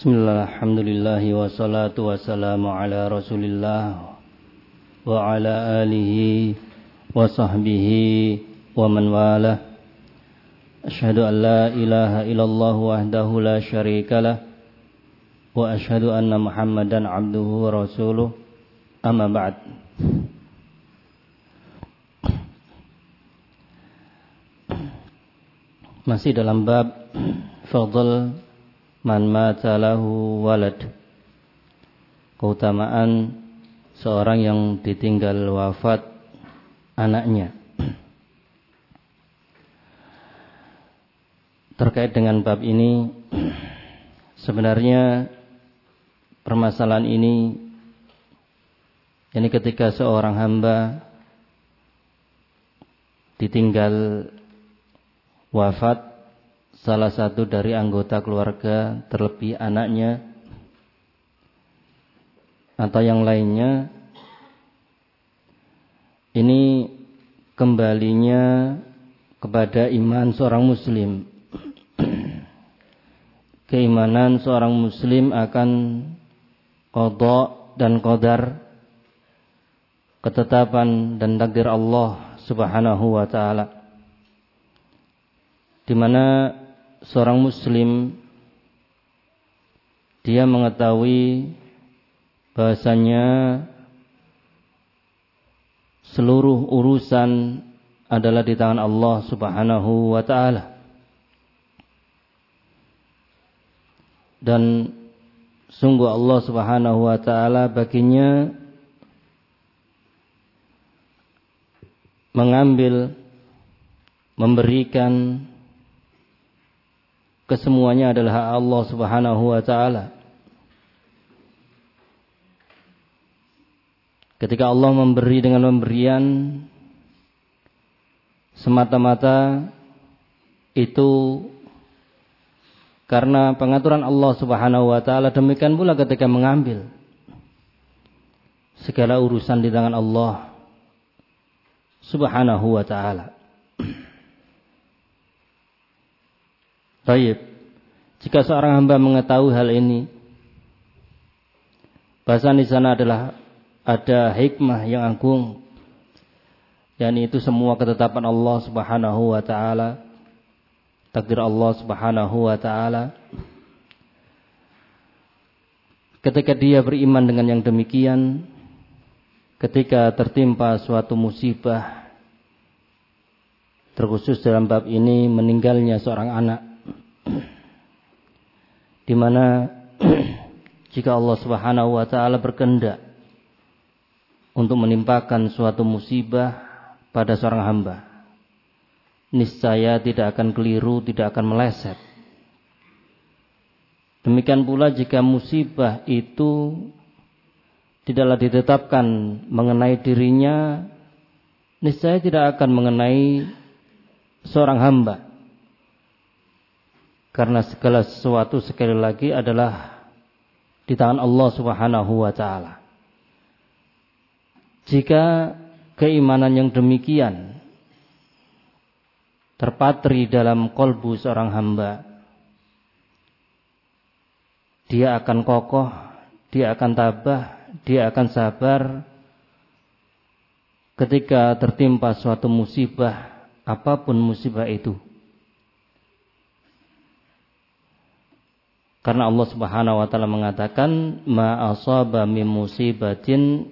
Bismillah, alhamdulillah, wassalatu wassalamu ala rasulillah wa ala alihi wa sahbihi wa man walah. Ashhadu an la ilaha illallah wahdahu la syarikalah wa ashhadu anna muhammadan abduhu wa rasuluh, amma ba'd. Masih dalam bab fadl man mata lahu walad, keutamaan seorang yang ditinggal wafat anaknya. Terkait dengan bab ini, sebenarnya permasalahan ini ketika seorang hamba ditinggal wafat salah satu dari anggota keluarga, terlebih anaknya atau yang lainnya, ini kembalinya kepada iman seorang muslim. Keimanan seorang muslim akan qada dan qadar, ketetapan dan takdir Allah Subhanahu wa ta'ala, di mana seorang muslim dia mengetahui bahasanya seluruh urusan adalah di tangan Allah Subhanahu wa ta'ala, dan sungguh Allah Subhanahu wa ta'ala baginya mengambil, memberikan, kesemuanya adalah hak Allah Subhanahu wa ta'ala. Ketika Allah memberi dengan pemberian semata-mata itu karena pengaturan Allah Subhanahu wa ta'ala, demikian pula ketika mengambil, segala urusan di tangan Allah Subhanahu wa ta'ala. Baik, jika seorang hamba mengetahui hal ini, bahasan di sana adalah ada hikmah yang agung, yakni itu semua ketetapan Allah Subhanahu wa ta'ala, takdir Allah Subhanahu wa ta'ala. Ketika dia beriman dengan yang demikian, ketika tertimpa suatu musibah, terkhusus dalam bab ini meninggalnya seorang anak, di mana jika Allah Subhanahu wa ta'ala berkehendak untuk menimpakan suatu musibah pada seorang hamba, niscaya tidak akan keliru, tidak akan meleset. Demikian pula jika musibah itu tidaklah ditetapkan mengenai dirinya, niscaya tidak akan mengenai seorang hamba, karena segala sesuatu sekali lagi adalah di tangan Allah Subhanahu wa ta'ala. Jika keimanan yang demikian terpatri dalam kolbu seorang hamba, dia akan kokoh, dia akan tabah, dia akan sabar ketika tertimpa suatu musibah, apapun musibah itu. Karena Allah Subhanahu wa ta'ala mengatakan, ma asaba min musibatin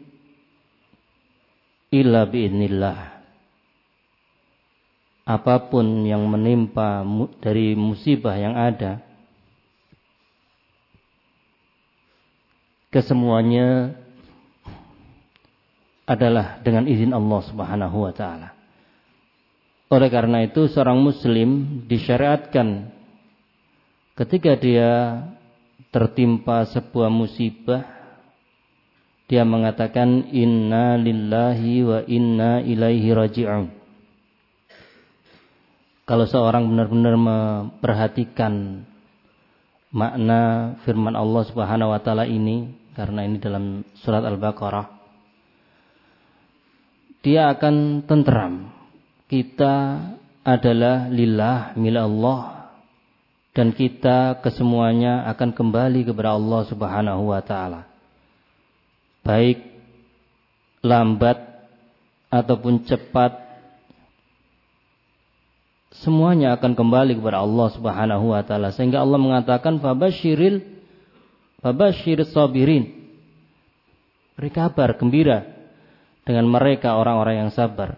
illa bi'idznillah. Apapun yang menimpa dari musibah yang ada, kesemuanya adalah dengan izin Allah Subhanahu wa ta'ala. Oleh karena itu seorang muslim disyariatkan ketika dia tertimpa sebuah musibah, dia mengatakan inna lillahi wa inna ilaihi raji'un. Kalau seorang benar-benar memperhatikan makna firman Allah Subhanahu wa ta'ala ini, karena ini dalam surat Al-Baqarah, dia akan tenteram. Kita adalah lillah, milik Allah, dan kita kesemuanya akan kembali kepada Allah Subhanahu wa taala. Baik lambat ataupun cepat, semuanya akan kembali kepada Allah Subhanahu wa taala. Sehingga Allah mengatakan fabasyiris sabirin. Beri kabar gembira dengan mereka orang-orang yang sabar.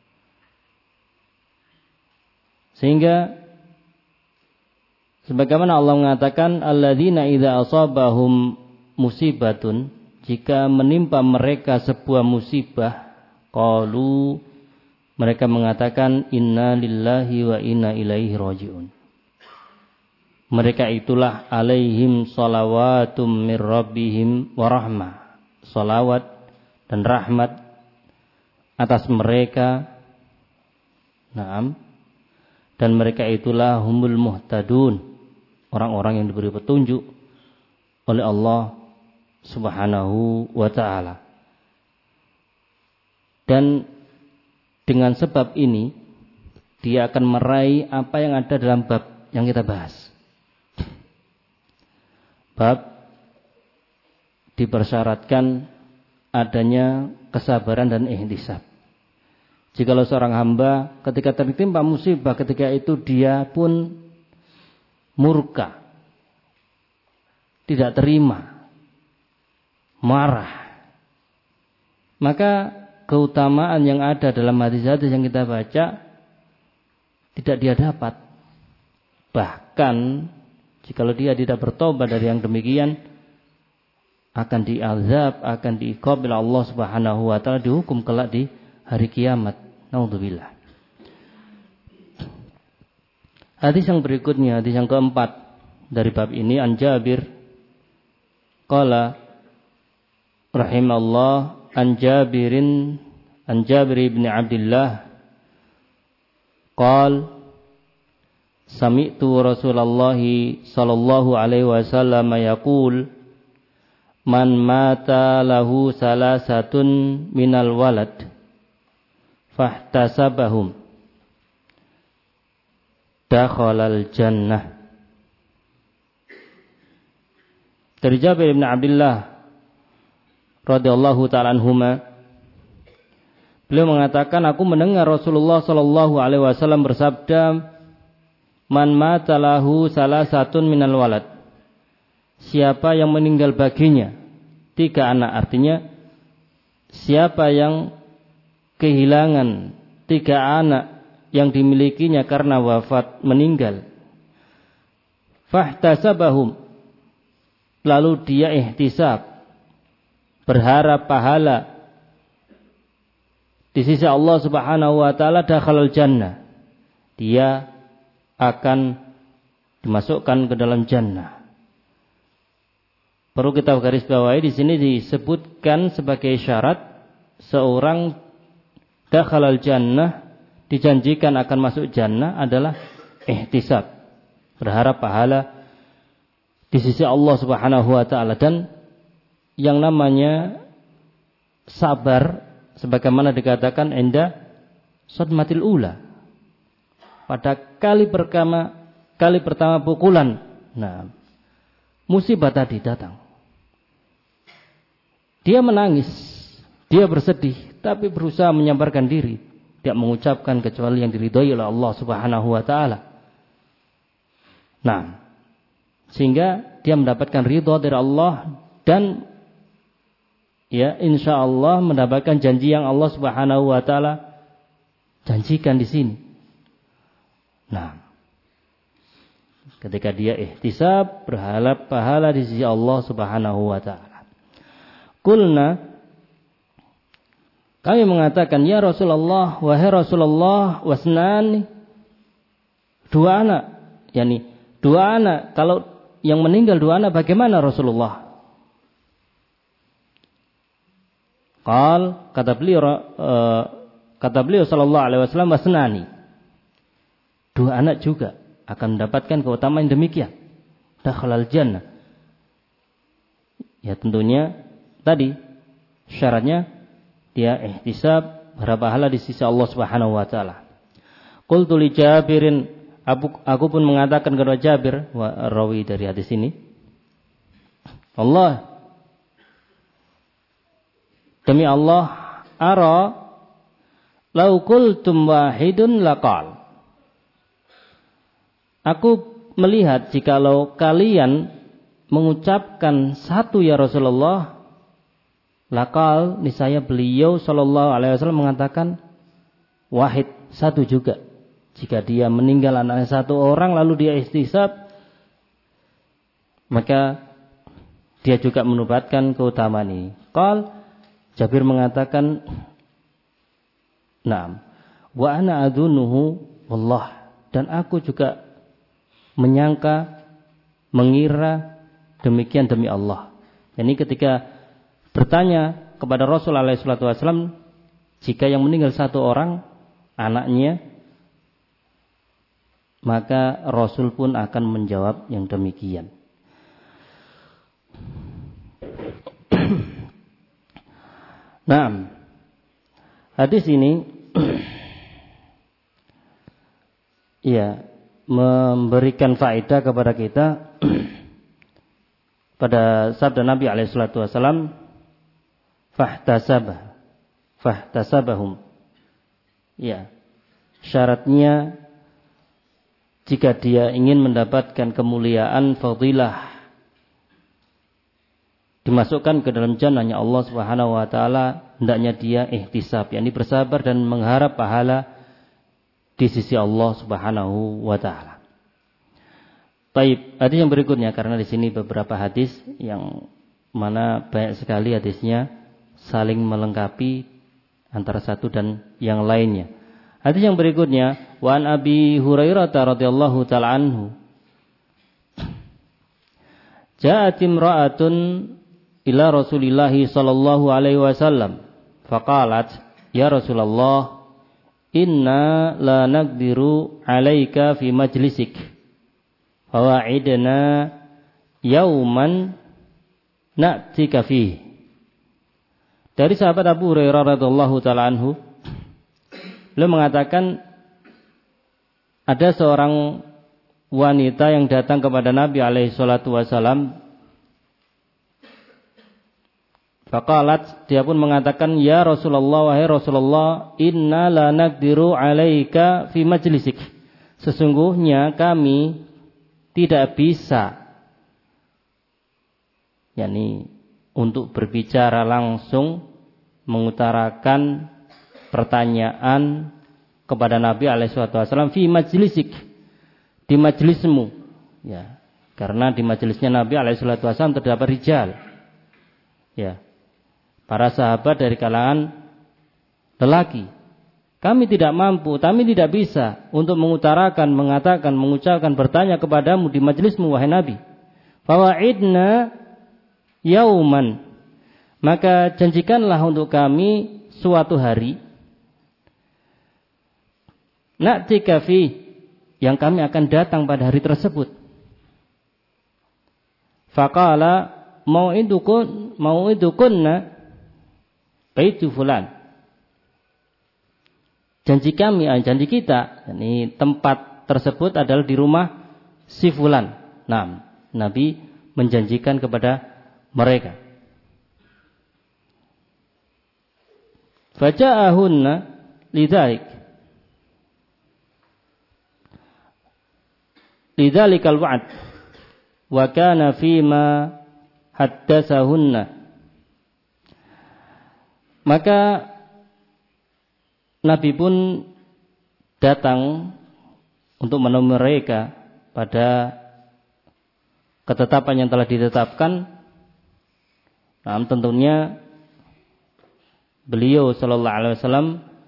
Sehingga sebagaimana Allah mengatakan alladzina idza asabahum musibatun, jika menimpa mereka sebuah musibah, qalu, mereka mengatakan inna lillahi wa inna ilaihi rajiun. Mereka itulah alaihim salawatum mir rabbihim wa rahmah. Salawat dan rahmat atas mereka. Naam. Dan mereka itulah humul muhtadun, orang-orang yang diberi petunjuk oleh Allah Subhanahu wa ta'ala. Dan dengan sebab ini dia akan meraih apa yang ada dalam bab yang kita bahas. Bab dipersyaratkan adanya kesabaran dan ihtisab. Jikalau seorang hamba ketika tertimpa musibah, ketika itu dia pun murka, tidak terima, marah, maka keutamaan yang ada dalam hadis-hadis yang kita baca tidak dia dapat. Bahkan jikalau dia tidak bertobat dari yang demikian, akan diazab, akan diiqab oleh Allah Subhanahu wa taala, dihukum kelak di hari kiamat. Naudzubillah. Hadis yang berikutnya, hadis yang keempat dari bab ini, an Jabir qala rahimallah an Jabir ibn Abdullah qala sami'tu Rasulullah sallallahu alaihi wasallam yaqul man mata lahu salasatun minal walad fahtasabahum dakhalal jannah. Dari Jabir bin Abdullah radhiyallahu ta'ala anhuma, beliau mengatakan, aku mendengar Rasulullah sallallahu alaihi wasallam bersabda, man mata lahu salasatun minal walad, siapa yang meninggal baginya 3 anak, artinya siapa yang kehilangan 3 anak yang dimilikinya karena wafat, meninggal, fahtasabahum, lalu dia ihtisab, berharap pahala di sisi Allah Subhanahu wa taala, dakhalal jannah, dia akan dimasukkan ke dalam jannah. Perlu kita garis bawahi, di sini disebutkan sebagai syarat seorang dakhalal jannah, dijanjikan akan masuk jannah, adalah ihtisab, berharap pahala di sisi Allah Subhanahu wa taala. Dan yang namanya sabar, sebagaimana dikatakan inda sadmatil ula, pada kali pertama pukulan, nah, musibah tadi datang, dia menangis, dia bersedih, tapi berusaha menyabarkan diri, tidak mengucapkan kecuali yang diridhoi oleh Allah Subhanahu wa taala. Nah, sehingga dia mendapatkan ridha dari Allah, dan ya insyaallah mendapatkan janji yang Allah Subhanahu wa taala janjikan di sini. Nah, ketika dia ihtisab, berharap pahala di sisi Allah Subhanahu wa taala. Qulna, kami mengatakan, ya Rasulullah, wahai Rasulullah, wasnani, 2 anak, yakni 2 anak, kalau yang meninggal 2 anak bagaimana Rasulullah? Kata beliau sallallahu alaihi wasallam, wasnani, 2 anak juga akan mendapatkan keutamaan demikian, dakhalal jannah. Ya tentunya tadi syaratnya dia ihtisab, berharap pahala di sisi Allah Subhanahu wa taala. Qultu li Jabirin Aku pun mengatakan kepada Jabir, rawi dari hadis ini, Allah, demi Allah, ara lau qultum wahidun laqal. Aku melihat jikalau kalian mengucapkan satu ya Rasulullah, laqal, niscaya beliau sallallahu alaihi wasallam mengatakan wahid, satu juga. Jika dia meninggal anaknya satu orang lalu dia ihtisab, maka dia juga menubatkan keutamaan ini. Qal, Jabir mengatakan, "Na'am, wa ana adzunuhu wallah." Dan aku juga menyangka, mengira demikian demi Allah. Ini ketika bertanya kepada Rasul alaihi salatu wasallam, jika yang meninggal satu orang anaknya, maka Rasul pun akan menjawab yang demikian. Nah, hadis ini ya memberikan faedah kepada kita pada sabda Nabi alaihi salatu wasallam, fahtasabahum. Ya, syaratnya jika dia ingin mendapatkan kemuliaan, fadilah, dimasukkan ke dalam jannahnya Allah Subhanahu wa taala, hendaknya dia ihtisab, yakni bersabar dan mengharap pahala di sisi Allah Subhanahu wa taala. Baik, hadis yang berikutnya, karena di sini beberapa hadis yang mana banyak sekali hadisnya saling melengkapi antara satu dan yang lainnya. Hadis yang berikutnya, wa an Abi Hurairah radhiyallahu taala anhu, ja'at imra'atun ila Rasulillah sallallahu alaihi wasallam faqalat, ya Rasulullah, inna la naqdiru 'alaika fi majlisik fawa'idna yauman na'tika fihi. Dari sahabat Abu Hurairah radhiyallahu taala anhu, beliau mengatakan ada seorang wanita yang datang kepada Nabi alaihi salatu wasallam. Faqalat, dia pun mengatakan, ya Rasulullah, wahai Rasulullah, inna la naqdiru 'alaika fi majlisik. Sesungguhnya kami tidak bisa, yakni untuk berbicara langsung, mengutarakan pertanyaan kepada Nabi alaihi wasallam fi majlisik, di majlismu, ya, karena di majlisnya Nabi alaihi wasallam terdapat rijal, ya, para sahabat dari kalangan lelaki. Kami tidak mampu, kami tidak bisa untuk mengutarakan, mengatakan, mengucapkan, bertanya kepadamu di majlismu wahai Nabi. Fawa'idna yauman, maka janjikanlah untuk kami suatu hari, na'tika fi, yang kami akan datang pada hari tersebut. Faqala mau'idukunna baitu fulan. Janji kami, janji kita, ini tempat tersebut adalah di rumah si fulan. Nah, Nabi menjanjikan kepada mereka. Faja'ahunna lidzalikal wa'd wa kana fima haddatsahunna. Maka Nabi pun datang untuk menemui mereka pada ketetapan yang telah ditetapkan. Nah, tentunya beliau sallallahu alaihi wasallam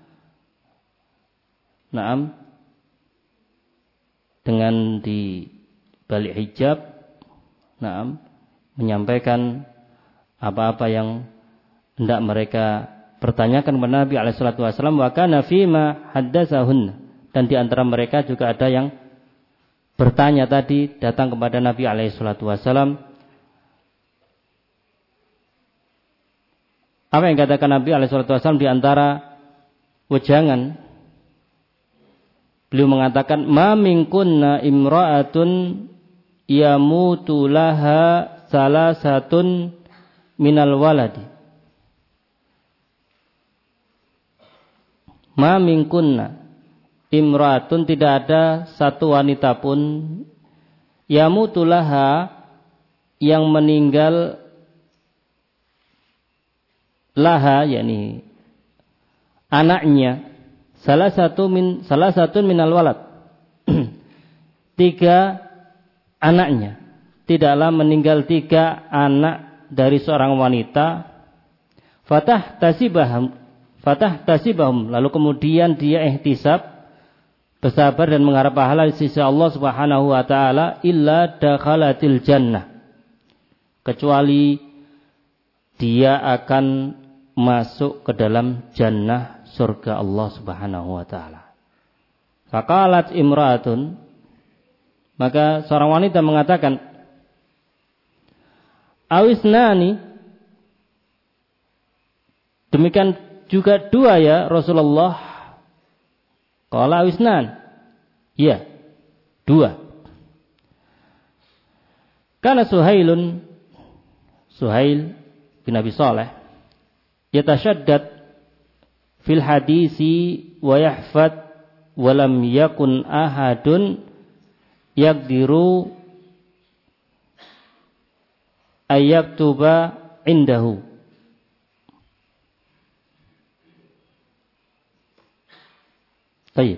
dengan di balik hijab, menyampaikan apa-apa yang hendak mereka pertanyakan kepada Nabi alaihi salatu wasallam, wa kana fima haddatsahun, dan di antara mereka juga ada yang bertanya tadi, datang kepada Nabi alaihi salatu wasallam. Apa yang katakan Nabi alaihi salatu wasallam di antara wejangan Beliau mengatakan, "Ma minkunna imra'atun yamutu laha salasatun minal waladi." Ma minkunna imra'atun, tidak ada satu wanita pun yamutu laha, yang meninggal laha, yakni anaknya, salah satu minal walad, 3 anaknya, tidaklah meninggal 3 anak dari seorang wanita. Fatah tasibahum, lalu kemudian dia ihtisab, bersabar dan mengharap pahala di sisi Allah Subhanahu wa taala, illa dakhalatil jannah, kecuali dia akan masuk ke dalam jannah, surga Allah Subhanahu wa taala. Faqalat imra'atun, maka seorang wanita mengatakan, awisnani, demikian juga 2 ya Rasulullah. Qala awisnan, iya 2. Karena Suhail bin Abi Saleh yatashaddad fil hadisi wa yahfad wa lam yakun ahadun yaqdiru ayyaktuba indahu. Baik.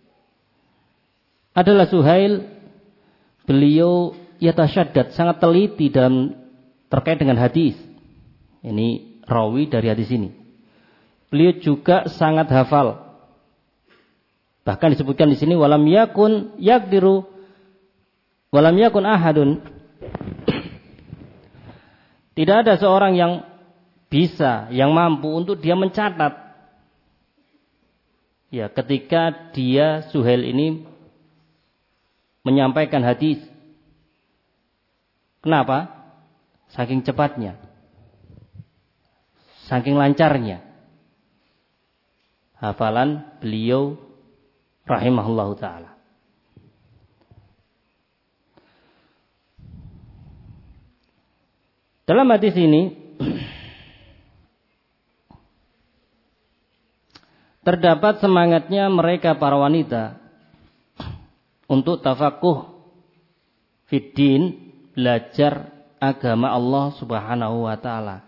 Adalah Suhail, beliau yatasyaddad, sangat teliti dalam terkait dengan hadis. Ini rawi dari hadis ini. Beliau juga sangat hafal. Bahkan disebutkan di sini walam yakun ahadun. Tidak ada seorang yang bisa, yang mampu untuk dia mencatat. Ya, ketika dia Suhail ini menyampaikan hadis. Kenapa? Saking cepatnya, saking lancarnya hafalan beliau rahimahullahu ta'ala. Dalam hadis ini terdapat semangatnya mereka para wanita untuk tafakuh fiddin, belajar agama Allah Subhanahu wa ta'ala.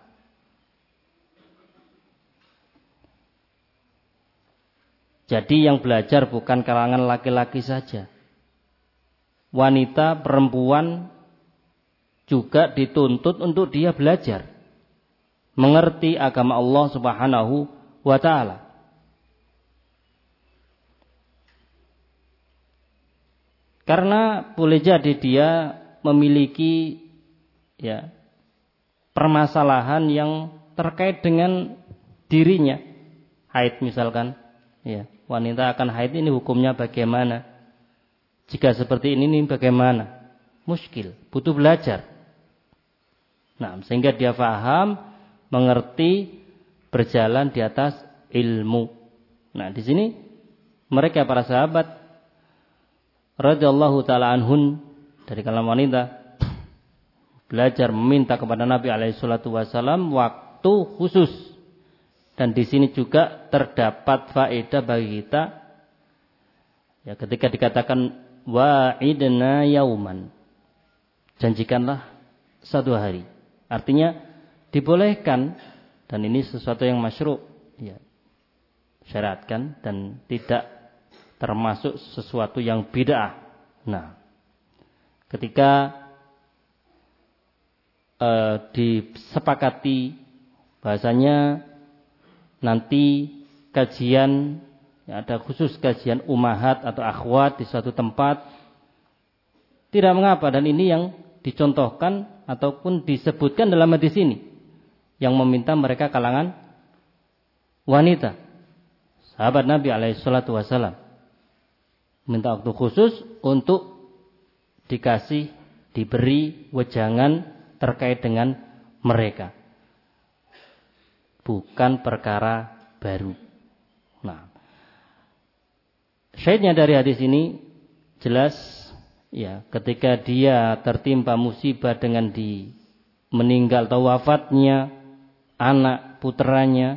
Jadi yang belajar bukan kalangan laki-laki saja. Wanita, perempuan juga dituntut untuk dia belajar, mengerti agama Allah Subhanahu wa ta'ala. Karena boleh jadi dia memiliki permasalahan yang terkait dengan dirinya. Haid misalkan, wanita akan haid, ini hukumnya bagaimana? Jika seperti ini bagaimana? Muskil, butuh belajar. Nah, sehingga dia faham, mengerti, berjalan di atas ilmu. Nah, di sini mereka para sahabat radhiyallahu ta'ala anhun dari kalangan wanita belajar meminta kepada Nabi alaihi salatu wasallam waktu khusus. Dan di sini juga terdapat faedah bagi kita, ya, ketika dikatakan wa'idna yauman, janjikanlah 1 hari. Artinya dibolehkan, dan ini sesuatu yang masyru', ya, syariatkan, dan tidak termasuk sesuatu yang bid'ah. Nah, ketika disepakati bahasanya nanti kajian, ya, ada khusus kajian ummahat atau akhwat di suatu tempat, tidak mengapa. Dan ini yang dicontohkan ataupun disebutkan dalam hadis ini, yang meminta mereka kalangan wanita, sahabat Nabi alaihi salatu wasallam, minta waktu khusus untuk diberi wejangan terkait dengan mereka. Bukan perkara baru. Nah, Syahidnya dari hadis ini jelas ya, ketika dia tertimpa musibah dengan meninggal atau wafatnya anak putranya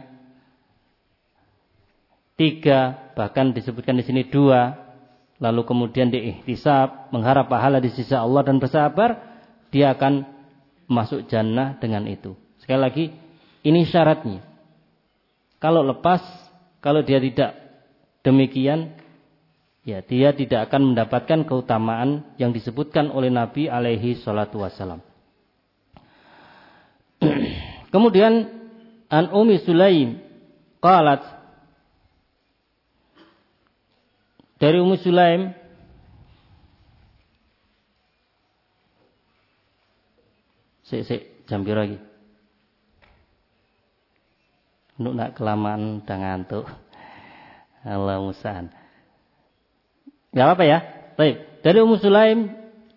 3, bahkan disebutkan di sini 2, lalu kemudian diihtisab, mengharap pahala di sisi Allah dan bersabar, dia akan masuk jannah dengan itu. Sekali lagi, ini syaratnya. Kalau lepas, kalau dia tidak demikian, ya dia tidak akan mendapatkan keutamaan yang disebutkan oleh Nabi alaihi salatu wassalam. Kemudian an Ummi Sulaim qalat, dari Ummi Sulaim jam piro lagi? Nak kelamaan udah ngantuk. Allah musa'an. Enggak apa-apa ya. Baik. Dari Ummu Sulaim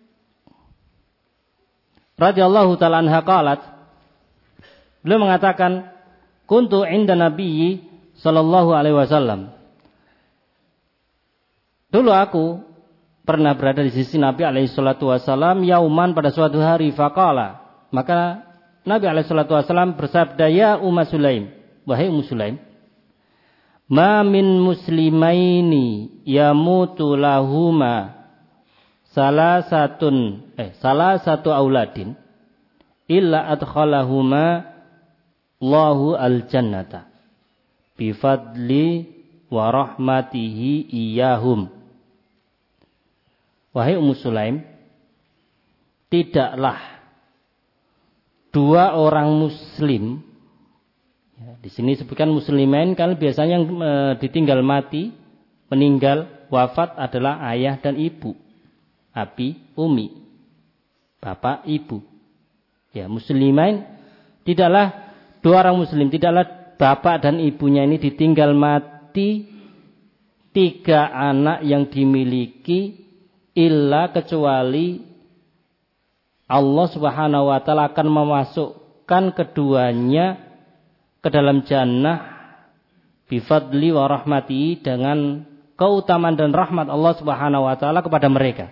radhiyallahu ta'ala anha qalat, beliau mengatakan, kuntu 'inda Nabi sallallahu alaihi wasallam. Dulu aku pernah berada di sisi Nabi alaihi salatu wasallam yauman, pada suatu hari, faqala, maka Nabi alaihi salatu wasallam bersabda, ya Ummu Sulaim, wahai Ummu Sulaim, ma min muslimaini yamutu lahuma salah satu auladin illa adkhalahuma Allahu al-jannata bifadli wa rahmatihi iyahum. Wahai Ummu Sulaim, tidaklah 2 orang muslim, ya, di sini disebutkan muslimain karena biasanya yang ditinggal mati, meninggal, wafat adalah ayah dan ibu. Abi, umi, bapak, ibu. Ya, muslimain tidaklah 2 orang muslim, tidaklah bapak dan ibunya ini ditinggal mati 3 anak yang dimiliki, illa kecuali Allah Subhanahu wa taala akan memasukkan keduanya ke dalam jannah bifadli wa rahmati, dengan keutamaan dan rahmat Allah Subhanahu wa taala kepada mereka.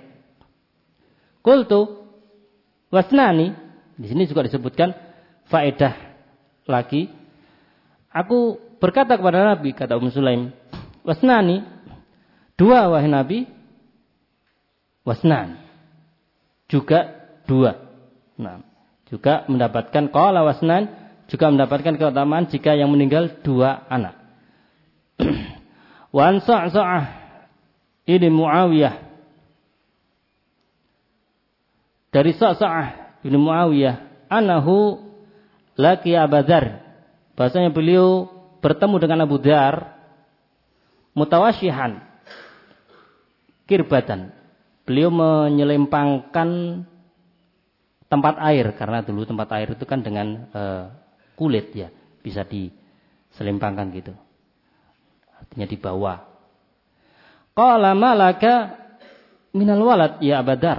Qultu wasnani, di sini juga disebutkan faedah lagi. Aku berkata kepada Nabi, kata Ummu Sulaim, wasnani, 2 wahai Nabi, wasnan, juga 2. Nah, juga mendapatkan qala wasnan, juga mendapatkan keutamaan jika yang meninggal 2 anak. Wa an Sa'sa'ah ini Muawiyah, dari Sa'sa'ah bin Muawiyah, anahu laki Abu Dzar, bahasanya beliau bertemu dengan Abu Dzar, mutawasyihan kirbatan, beliau menyelempangkan tempat air, karena dulu tempat air itu kan dengan kulit ya, bisa diselempangkan gitu, artinya dibawa. Qala malaka minal walad ya Abu Dzar,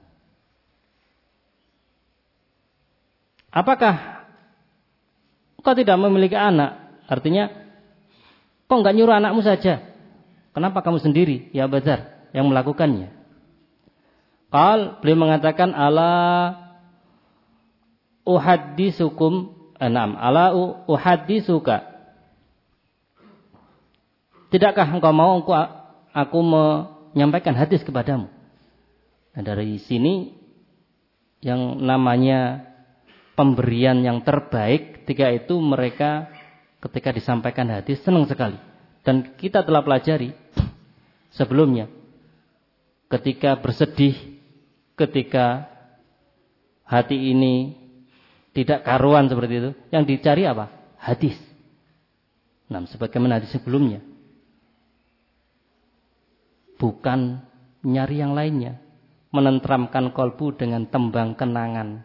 apakah kau tidak memiliki anak? Artinya, kau enggak nyuruh anakmu saja, kenapa kamu sendiri ya Abu Dzar yang melakukannya? Qal, beliau mengatakan, ala uhaddisuka, tidakkah engkau mau aku menyampaikan hadis kepadamu? Nah, dari sini yang namanya pemberian yang terbaik, ketika itu mereka ketika disampaikan hadis senang sekali. Dan kita telah pelajari sebelumnya, ketika bersedih, ketika hati ini tidak karuan seperti itu, yang dicari apa? Hadis. Nah, sebagaimana hadis sebelumnya, bukan nyari yang lainnya, menentramkan kolbu dengan tembang kenangan.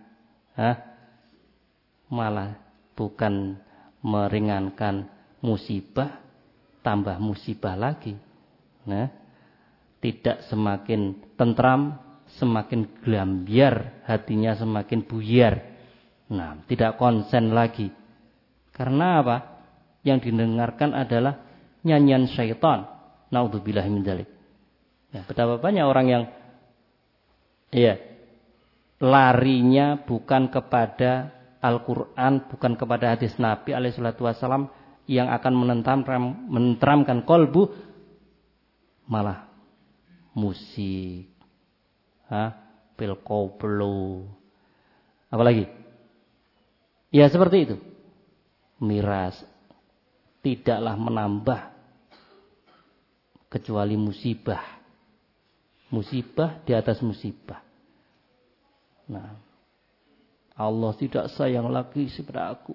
Malah bukan meringankan musibah, tambah musibah lagi. Nah, tidak semakin tentram, semakin gelambiar hatinya, semakin buyar. Nah, tidak konsen lagi. Karena apa? Yang didengarkan adalah nyanyian syaitan. Naudzubillahi min dzalik. Ya, betapa banyak orang yang larinya bukan kepada Al-Quran, bukan kepada hadis Nabi alaihissalam yang akan menenteramkan kolbu, malah musik, pil koplo, apalagi? Ya seperti itu. Miras tidaklah menambah kecuali musibah. Musibah di atas musibah. Nah, Allah tidak sayang lagi kepada aku.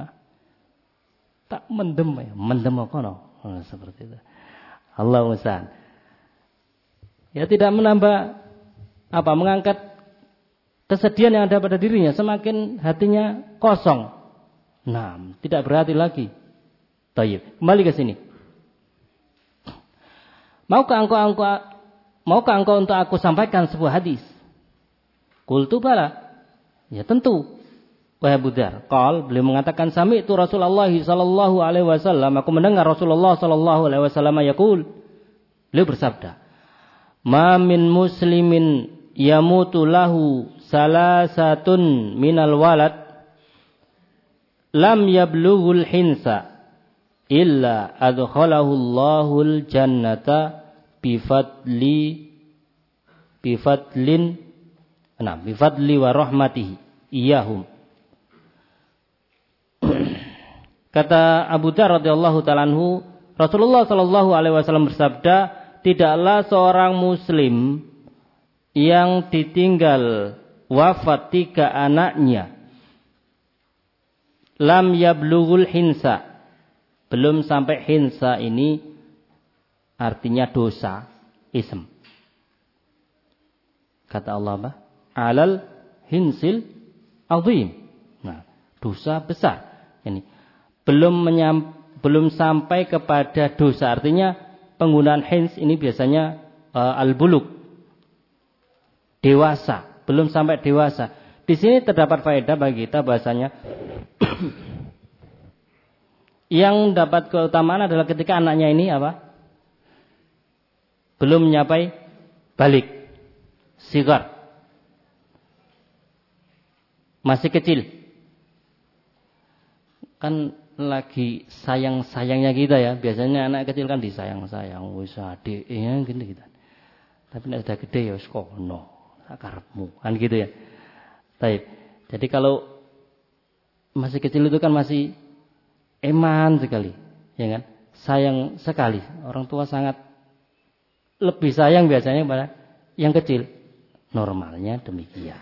Tak mendem ya, mendem apa no? Seperti itu. Allah musta'an. Ya tidak menambah mengangkat kesedihan yang ada pada dirinya, semakin hatinya kosong. Nah, tidak berarti lagi. Tayyib. Kembali ke sini. Maukah engkau untuk aku sampaikan sebuah hadis? Qultu bala. Ya tentu. Wahai Abu Dzar, beliau mengatakan sami'tu Rasulullah sallallahu alaihi wasallam, aku mendengar Rasulullah sallallahu alaihi wasallam yaqul. Beliau bersabda, "Ma min muslimin yamutu lahu salasatun minal walad lam yablughul hinsa illa adkhalahu Allahul jannata bifadli wa rahmatihi iyahum." Kata Abu Dzar radhiyallahu ta'ala anhu, Rasulullah sallallahu alaihi wasallam bersabda, tidaklah seorang muslim yang ditinggal wafat 3 anaknya lam yablughul hinsa, belum sampai hinsa ini artinya dosa, ism. Kata Allah apa? Alal hinsil azim. Nah, dosa besar. Ini belum sampai kepada dosa. Artinya penggunaan hins ini biasanya al-buluk, dewasa, belum sampai dewasa. Di sini terdapat faedah bagi kita bahasanya yang dapat keutamaan adalah ketika anaknya ini belum mencapai balik, sigar, masih kecil. Kan lagi sayang-sayangnya kita ya. Biasanya anak kecil kan disayang-sayang, wis adik ya gitu. Tapi nek sudah gede ya wis kono, sakarepmu kan gitu ya. Baik. Jadi kalau masih kecil itu kan masih eman sekali, ya kan? Sayang sekali. Orang tua sangat lebih sayang biasanya pada yang kecil. Normalnya demikian.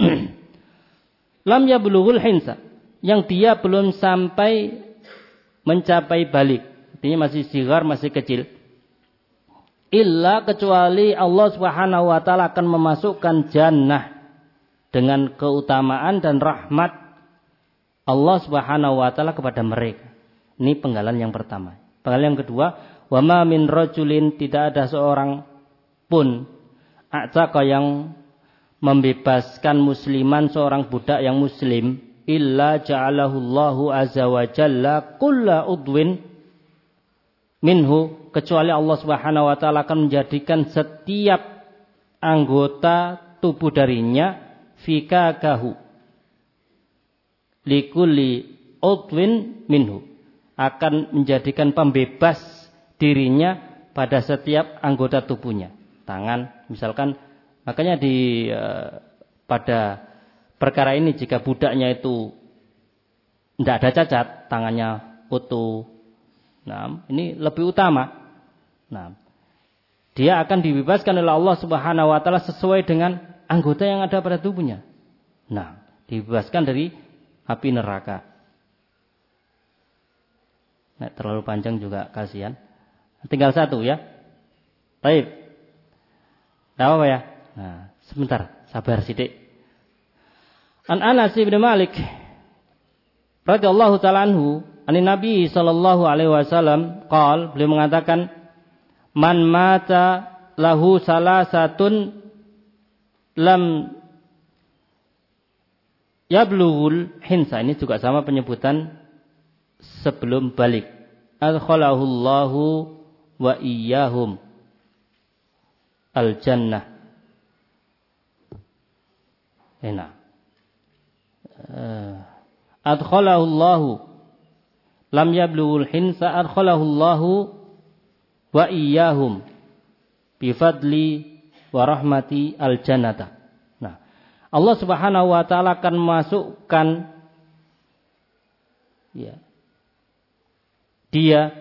Lam yablughul hinsa, yang dia belum sampai mencapai balik, artinya masih sigar, masih kecil. Illa, kecuali Allah Subhanahu wa taala akan memasukkan jannah dengan keutamaan dan rahmat Allah Subhanahu wa taala kepada mereka. Ini penggalan yang pertama. Penggalan yang kedua, wa ma min rajulin, tidak ada seorang pun a'taqa yang membebaskan musliman, seorang budak yang muslim, illa ja'alahu Allahu azza wa jalla kulla udwin minhu, kecuali Allah Subhanahu wa taala akan menjadikan setiap anggota tubuh darinya fikakahu likulli udwin minhu, akan menjadikan pembebas dirinya pada setiap anggota tubuhnya. Tangan misalkan, makanya pada perkara ini jika budaknya itu tidak ada cacat, tangannya utuh, nah ini lebih utama. Nah, dia akan dibebaskan oleh Allah Subhanahu wa taala sesuai dengan anggota yang ada pada tubuhnya. Nah, dibebaskan dari api neraka. Nah, terlalu panjang juga kasihan. Tinggal satu ya. Baik. Tidak apa ya? Nah, sebentar, sabar sidik. An Anas bin Malik radhiyallahu ta'ala anhu, anin Nabi sallallahu alaihi wasallam qaal, beliau mengatakan, man mata lahu salasatun lam yablughul hinsa. Ini juga sama penyebutan sebelum balik. Adkhalahullahu wa iyyahum al-jannah. Enak. Adkhalahu Allahu lam yablughul hinsa adkhalahu Allahu wa iyyahum bi fadli wa rahmati al-jannata. Nah, Allah Subhanahu wa taala akan masukkan ya dia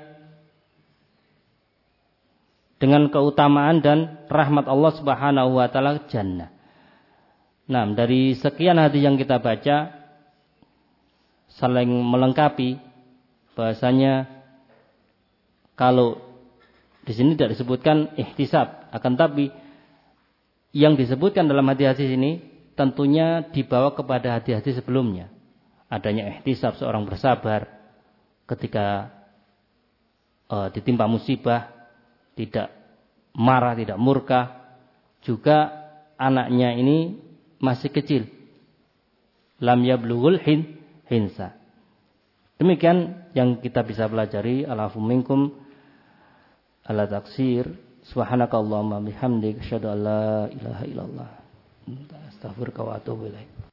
dengan keutamaan dan rahmat Allah Subhanahu wa taala jannah. Nah, dari sekian hadis yang kita baca saling melengkapi bahasanya kalau di sini tidak disebutkan ihtisab, akan tapi yang disebutkan dalam hadis-hadis ini tentunya dibawa kepada hadis-hadis sebelumnya. Adanya ihtisab, seorang bersabar ketika ditimpa musibah, tidak marah, tidak murka. Juga anaknya ini masih kecil. Lam yablughul hinsa. Demikian yang kita bisa pelajari. Al'afu minkum ala taksir. Subhanakallahumma bihamdik asyhadu an la ilaha illallah. Astaghfiruka wa atubu ilaik.